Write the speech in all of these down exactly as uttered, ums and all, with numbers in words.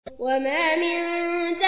وما من دابة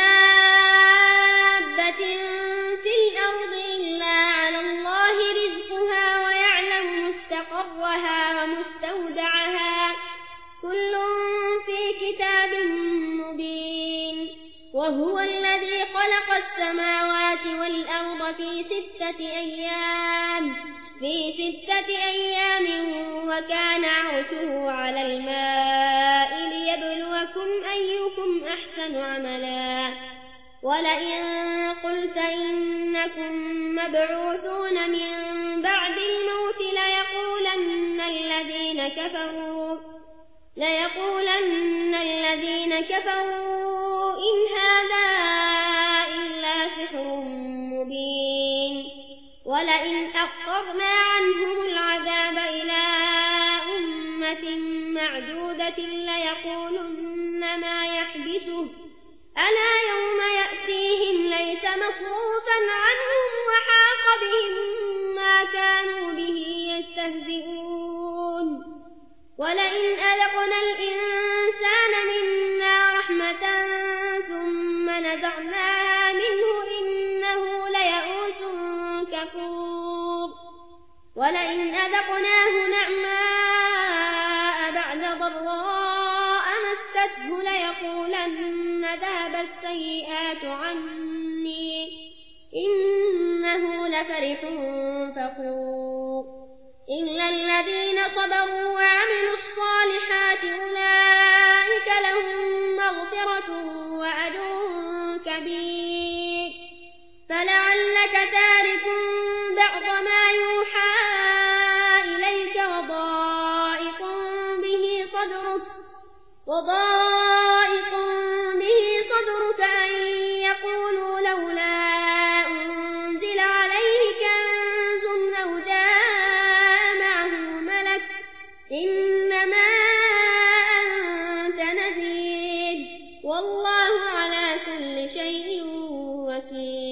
في الأرض إلا على الله رزقها ويعلم مستقرها ومستودعها كل في كتاب مبين. وهو الذي خلق السماوات والأرض في ستة أيام في ستة أيام وكان عرشه على الماء ليبلوكم أيكم أحسن عملا. ولئن قلت إنكم مبعوثون من بعد الموت ليقولن الذين كفروا ليقولن الذين كفروا إن هذا إلا سحر مبين. ولئن أخرنا عنهم العذاب إلى أمة معدودة ليقولن ما يحبسه ألا يوم يأتيهم ليس مصروفا عنهم وحاق بهم ما كانوا به يستهزئون. ولئن أذقنا الإنسان منا رحمة ثم نزعناها منه إنه ليئوس كفور. ولئن أذقناه نعماء بعد ضراء مسته ليقولن ذهب السيئات عني إنه لفرح فخور. إلا الذين صبروا وعملوا الصالحات أولئك لهم مغفرة وأجر كبير. فلعلك تارك بعض ما يوحى إليك وضائق به صدرك وضائق به صدرك أن يقولوا لولا أنزل عليه كنز أو جاء معه ملك إنما أنت نذير والله على كل شيء وكيل.